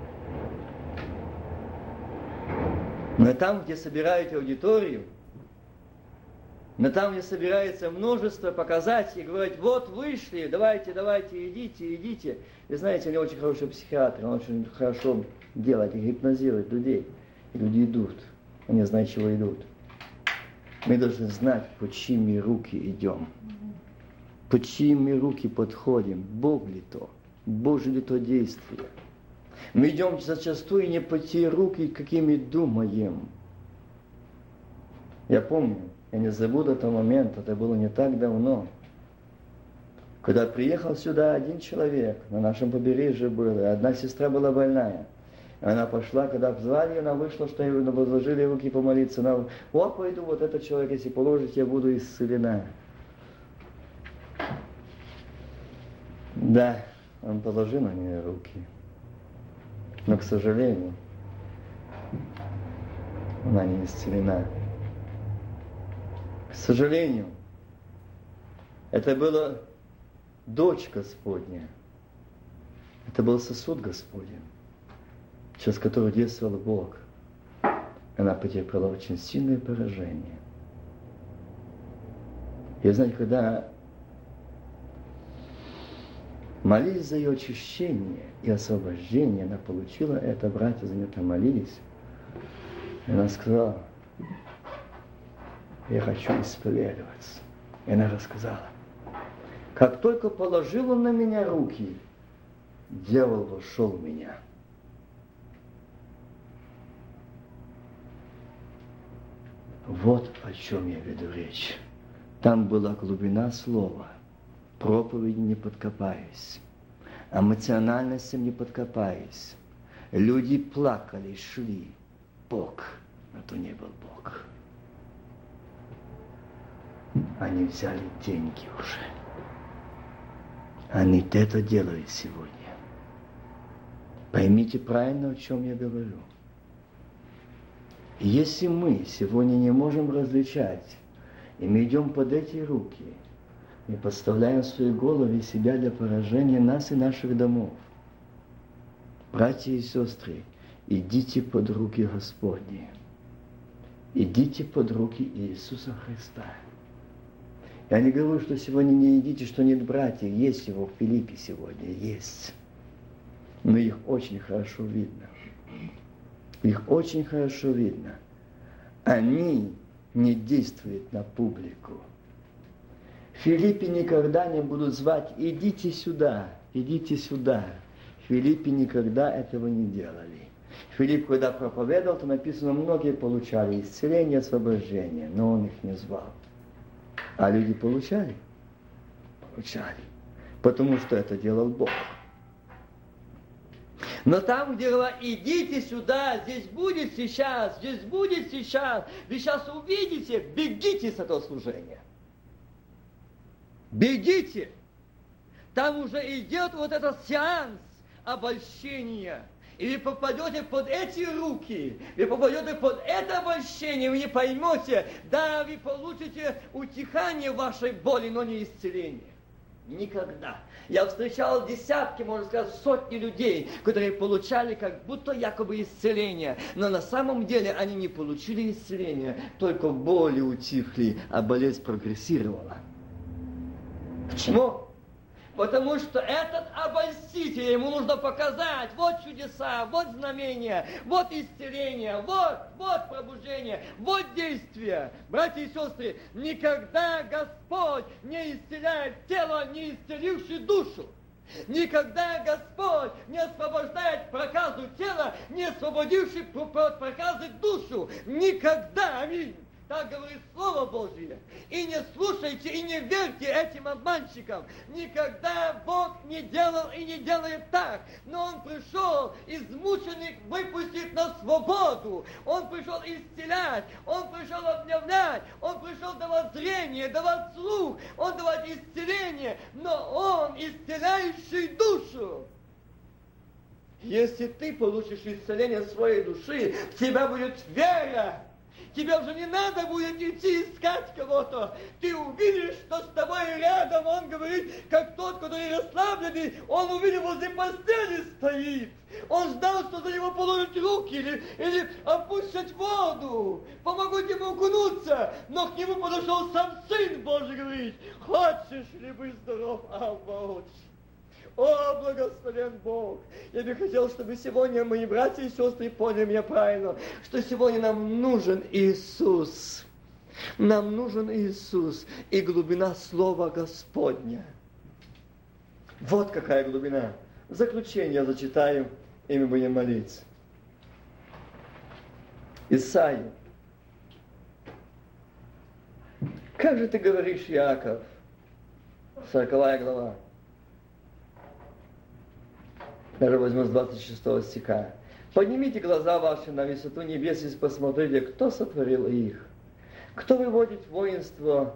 Но там, где собираете аудиторию, но там, где собирается множество, показать и говорить, вот вышли, давайте, идите, идите. И знаете, они очень хороший психиатр, он очень хорошо делает и гипнозирует людей. И люди идут, они знают, чего идут. Мы должны знать, по чьими руки идем. По чьими руки подходим, Бог ли то, Божье ли то действие. Мы идем зачастую не по те руки, какими думаем. Я помню, я не забуду этого момента, это было не так давно, когда приехал сюда один человек, на нашем побережье был, и одна сестра была больная. Она пошла, когда позвали, она вышла, что ей возложили руки помолиться. Она, пойду, вот этот человек, если положить, я буду исцелена. Да, он положил на нее руки. Но, к сожалению, она не исцелена. К сожалению, это была дочь Господня. Это был сосуд Господень, через который действовал Бог. Она потерпела очень сильное поражение. И знаете, когда молились за ее очищение и освобождение, она получила это, братья за нее там молились. И она сказала, я хочу исповедоваться. И она рассказала, как только положил он на меня руки, дьявол вошел в меня. Вот о чем я веду речь. Там была глубина слова. Проповеди не подкопаюсь. Эмоциональностям не подкопаюсь. Люди плакали, шли. Бог, но то не был Бог. Они взяли деньги уже. Они это делают сегодня. Поймите правильно, о чем я говорю. И если мы сегодня не можем различать, и мы идем под эти руки, мы подставляем свои головы и себя для поражения нас и наших домов. Братья и сестры, идите под руки Господни. Идите под руки Иисуса Христа. Я не говорю, что сегодня не идите, что нет братьев. Есть его в Филиппе сегодня, есть. Но их очень хорошо видно. Их очень хорошо видно. Они не действуют на публику. В Филиппе никогда не будут звать: идите сюда, идите сюда. Филиппе никогда этого не делали. Филипп, когда проповедовал, то написано, многие получали исцеление, освобождение, но он их не звал. А люди получали? Получали. Потому что это делал Бог. Но там, где говорят: идите сюда, здесь будет сейчас, здесь будет сейчас, вы сейчас увидите, бегите с этого служения. Бегите. Там уже идет вот этот сеанс обольщения. И вы попадете под эти руки, вы попадете под это обольщение, вы не поймете, да, вы получите утихание вашей боли, но не исцеление. Никогда. Я встречал десятки, можно сказать, сотни людей, которые получали как будто якобы исцеление, но на самом деле они не получили исцеления, только боли утихли, а болезнь прогрессировала. Почему? Потому что этот обольститель, ему нужно показать, вот чудеса, вот знамения, вот исцеление, вот пробуждение, вот действие. Братья и сестры, никогда Господь не исцеляет тело, не исцеливший душу. Никогда Господь не освобождает проказу тела, не освободивший проказы душу. Никогда. Аминь. Так говорит Слово Божье. И не слушайте, и не верьте этим обманщикам. Никогда Бог не делал и не делает так. Но Он пришел измученных выпустить на свободу. Он пришел исцелять. Он пришел обновлять. Он пришел давать зрение, давать слух. Он давать исцеление. Но Он исцеляющий душу. Если ты получишь исцеление своей души, в тебя будет вера. Тебе уже не надо будет идти искать кого-то. Ты увидишь, что с тобой рядом, он говорит, как тот, который расслабленный, он увидел, возле постели стоит. Он ждал, что за него положат руки или опустят воду, помогут ему окунуться. Но к нему подошел сам Сын Божий, говорит: хочешь ли быть здоров, Авва, отче? О, благословен Бог! Я бы хотел, чтобы сегодня мои братья и сестры поняли меня правильно, что сегодня нам нужен Иисус. Нам нужен Иисус и глубина Слова Господня. Вот какая глубина. В заключение я зачитаю, и мы будем молиться. Исайя. Как же ты говоришь, Иаков? 40 глава. Даже возьму с 26 стиха. Поднимите глаза ваши на высоту небес и посмотрите, кто сотворил их. Кто выводит воинство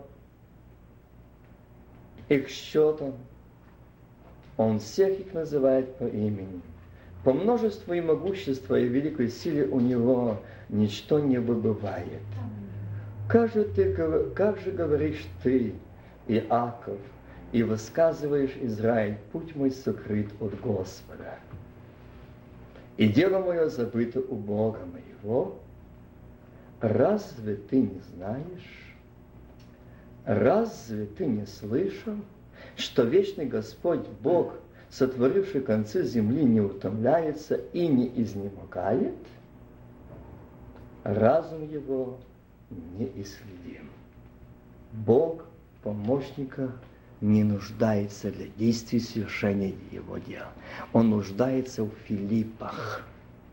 их счетом. Он всех их называет по имени. По множеству и могуществу и великой силе у него ничто не выбывает. Как же говоришь ты, Иаков, и высказываешь, Израиль, путь мой сокрыт от Господа. И дело мое забыто у Бога моего. Разве ты не знаешь? Разве ты не слышал, что вечный Господь Бог, сотворивший концы земли, не утомляется и не изнемогает? Разум его неисследим. Бог помощника не нуждается для действий совершения его дел. Он нуждается в Филиппах,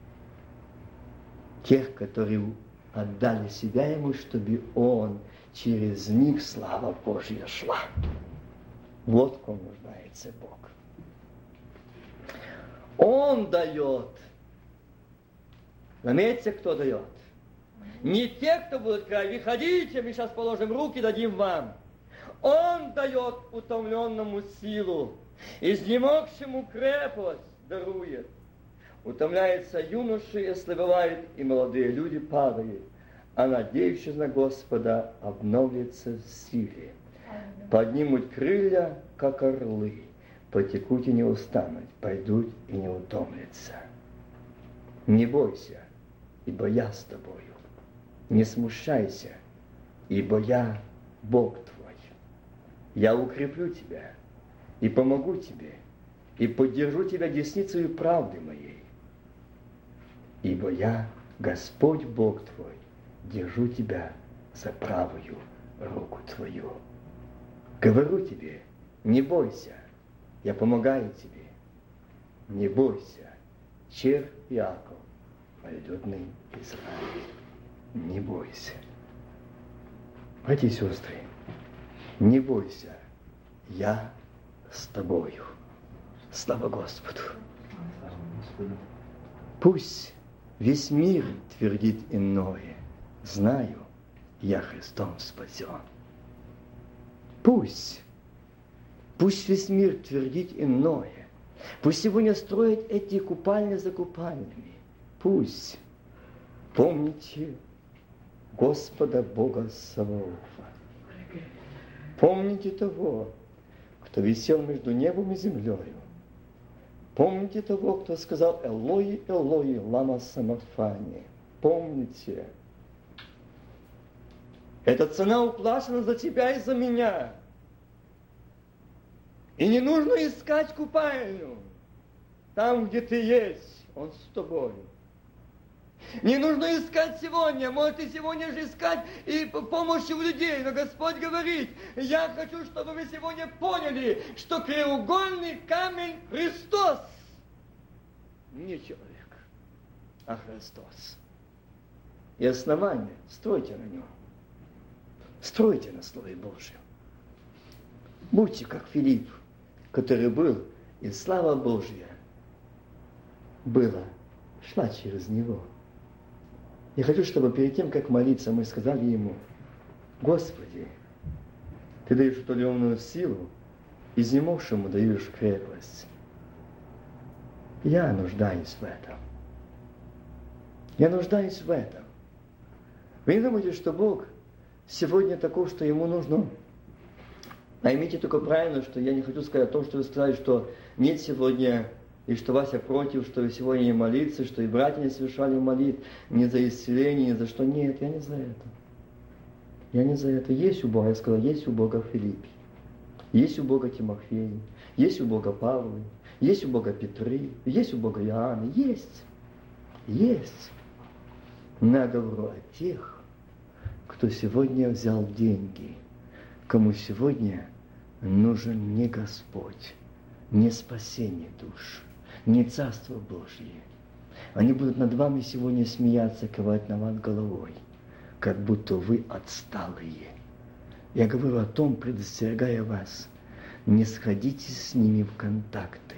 тех, которые отдали себя ему, чтобы он через них слава Божья шла. Вот в ком нуждается Бог. Он дает. Заметьте, кто дает. Не те, кто будут край, выходите, мы сейчас положим руки, дадим вам. Он дает утомленному силу, изнемогшему крепость дарует. Утомляются юноши и ослабевают, и молодые люди падают. А надеющийся на Господа обновится в силе. Поднимут крылья, как орлы, потекут и не устанут, пойдут и не утомятся. Не бойся, ибо я с тобою. Не смущайся, ибо я Бог твой. Я укреплю тебя и помогу тебе, и поддержу тебя десницею правды моей. Ибо я, Господь Бог твой, держу тебя за правую руку твою. Говорю тебе, не бойся, я помогаю тебе. Не бойся, червь Иаков, вольготный Израиль. Не бойся. Братья и сестры, не бойся, я с тобою. Слава Господу. Пусть весь мир твердит иное, знаю, я Христом спасен. Пусть весь мир твердит иное. Пусть сегодня строят эти купальни за купальнями. Пусть. Помните Господа Бога Саваофа. Помните того, кто висел между небом и землею. Помните того, кто сказал «Элои, Элои, лама самафани». Помните. Эта цена уплачена за тебя и за меня. И не нужно искать купальню. Там, где ты есть, Он с тобой. Не нужно искать сегодня. Может, и сегодня же искать и помощи у людей. Но Господь говорит, я хочу, чтобы вы сегодня поняли, что краеугольный камень Христос. Не человек, а Христос. И основание стройте на нем. Стройте на Слове Божьем. Будьте как Филипп, который был, и слава Божья шла через него. Я хочу, чтобы перед тем, как молиться, мы сказали ему, Господи, Ты даешь утоленную силу, изнемогшему даешь крепость. Я нуждаюсь в этом. Я нуждаюсь в этом. Вы не думаете, что Бог сегодня таков, что Ему нужно? Поймите только правильно, что я не хочу сказать о том, что вы сказали, что нет сегодня, и что Вася против, что вы сегодня не молиться, что и братья не совершали молитв ни за исцеление, ни за что. Нет, я не за это. Я не за это. Есть у Бога, я сказал, есть у Бога Филиппий, есть у Бога Тимофей, есть у Бога Павла, есть у Бога Петры, есть у Бога Иоанна, есть. Есть. Но я говорю о тех, кто сегодня взял деньги, кому сегодня нужен не Господь, не спасение душ, не Царство Божье. Они будут над вами сегодня смеяться, кивать на вас головой, как будто вы отсталые. Я говорю о том, предостерегая вас, не сходите с ними в контакты.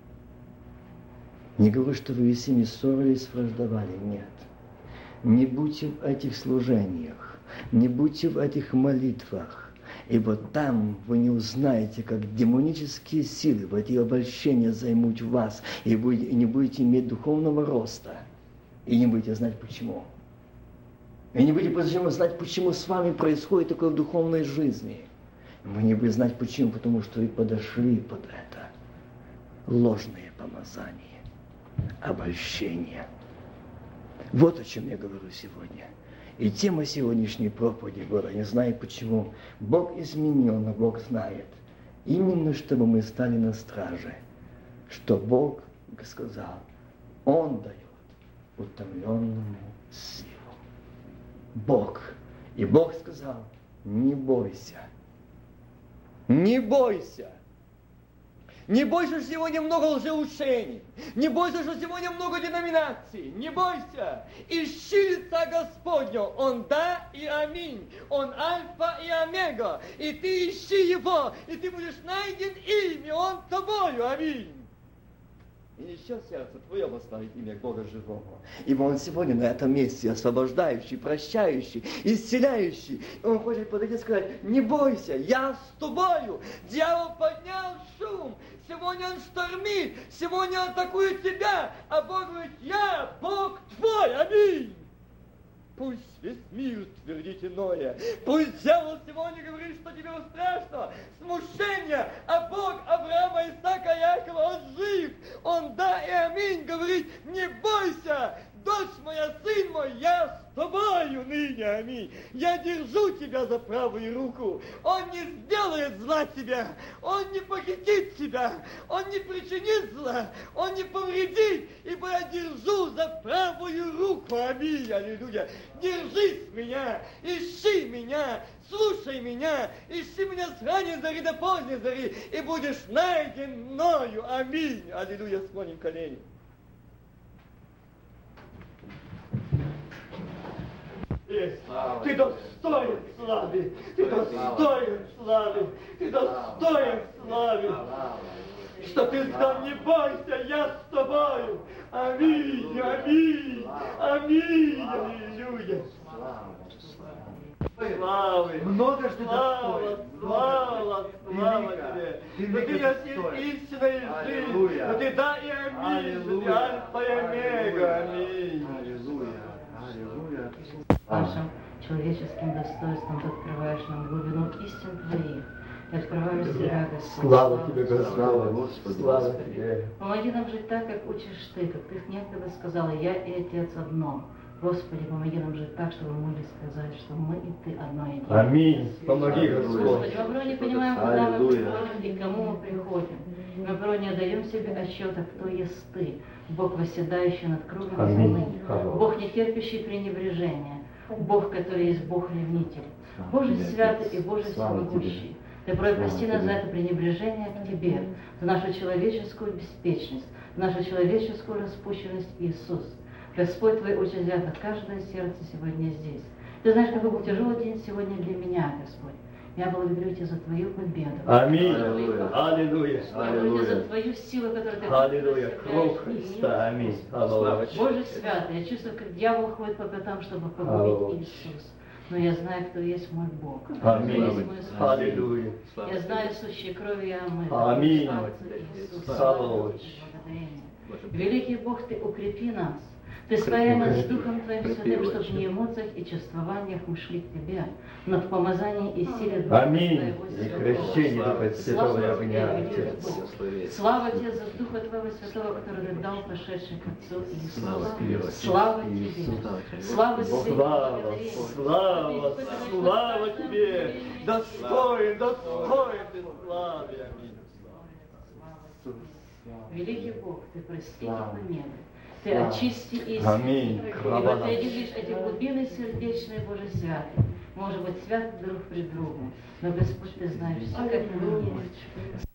Не говорю, что вы с ними ссорились, враждовали, нет. Не будьте в этих служениях, не будьте в этих молитвах, ибо там вы не узнаете, как демонические силы в эти обольщения займут вас, и вы не будете иметь духовного роста, и не будете знать почему. И не будете знать, почему с вами происходит такое в духовной жизни. Вы не будете знать почему, потому что вы подошли под это. Ложные помазания, обольщение. Вот о чем я говорю сегодня. И тема сегодняшней проповеди была, не знаю почему, Бог изменил, но Бог знает. Именно чтобы мы стали на страже, что Бог сказал, Он дает утомленному силу. Бог. И Бог сказал, не бойся. Не бойся. Не бойся, что сегодня много лжеучений. Не бойся, что сегодня много деноминаций. Не бойся. Ищи лица Господня. Он да и аминь. Он альфа и омега. И ты ищи Его. И ты будешь найден им. И Он тобою. Аминь. И еще сердце твое восславит имя Бога живого. Ибо Он сегодня на этом месте освобождающий, прощающий, исцеляющий. И Он хочет подойти и сказать, не бойся, я с тобою. Дьявол поднял шум. сегодня он штормит, сегодня он атакует тебя, а Бог говорит, я Бог твой, аминь. Пусть весь мир твердит иное. Пусть дьявол сегодня говорит, что тебе страшно, смущение, а Бог Авраама, Исаака, Якова, он жив. Он да и аминь говорит, не бойся, дочь моя, сын мой, я с тобою ныне, аминь. Я держу тебя за правую руку. Он не сделает зла тебе, он не похитит тебя, он не причинит зла, он не повредит, ибо я держу за правую руку, аминь, аллилуйя. Держись меня, ищи меня, слушай меня, ищи меня с ранней зари до поздней зари, и будешь найден мною, аминь, аллилуйя, склоним колени. Ты достоин славы, ты достоин славы, ты достоин славы. Что ты сказал, не бойся, я с тобою. Аминь, аминь, аминь, аллилуйя. Славы, много ж ты слава, достоин. слава, слава тебе. Но ты есть истинная жизнь, но ты да и аминь, что ты альфа и омега, аминь. Аллилуйя, аллилуйя. Вашим человеческим достоинством ты открываешь нам глубину истин твоих. И открываешь себя, Господь. Слава тебе, Господь. Слава Господу. Слава тебе. Помоги нам жить так, как учишь ты, как ты некогда сказала, я и Отец одно. Господи, помоги нам жить так, чтобы мы могли сказать, что мы и ты одно единое. Аминь. Помоги, Господь. Господи, мы порой не понимаем, куда мы Аллилуйя. приходим и к кому мы приходим. Мы порой не отдаем себе отчета, кто есть ты, Бог, восседающий над кругом Аминь. земли, Бог, не терпящий пренебрежения, Бог, который есть Бог-ревнитель, Боже святый и Боже всемогущий. Ты порой прости нас за это пренебрежение к Тебе, за нашу человеческую беспечность, за нашу человеческую распущенность, Иисус. Господь, Твой очень взято каждое сердце сегодня здесь. Ты знаешь, какой был тяжелый день сегодня для меня, Господь. Я благодарю Тебя за Твою победу. Аминь. Аллилуйя. Аллилуйя. Я благодарю Тебя за Твою силу, которую Ты Аллилуйя. проявляешь Кровь в мире. Христа. Аминь. Аллилуйя. Боже святый, я чувствую, как дьявол ходит по пятам, чтобы погубить Иисус. Но я знаю, кто есть мой Бог. Аминь. Кто есть мой Спаситель. Аллилуйя. Я знаю, сущей крови я омыт. Аминь. Слава Тебе, Иисус. Аллилуйя. Благодарение. Великий Бог, Ты укрепи нас. Ты спаяй нас с Духом Твоим Святым, чтобы в неэмоциях и чувствованиях мы шли к Тебе, но в помазании и силе Духа Аминь. Твоего И Святого. крещение Духа Святого Слава огня, Тебе, великий Отец. Бог. Слава Тебе за Духа Твоего Святого, который Ты дал пошедший к Отцу Иисусу. Тебе, Слава Тебе. Слава Тебе. Слава, благодарение. слава, слава Тебе. Достоин, достоин Ты славы. Аминь. Великий Бог, Ты прости и помилуй. Ты очисти истину. Аминь. И Хвала вот нам. Ты видишь эти глубины сердечные, Боже святый. Может быть, свят друг пред другом, но, Господь, Ты знаешь все, как мы есть.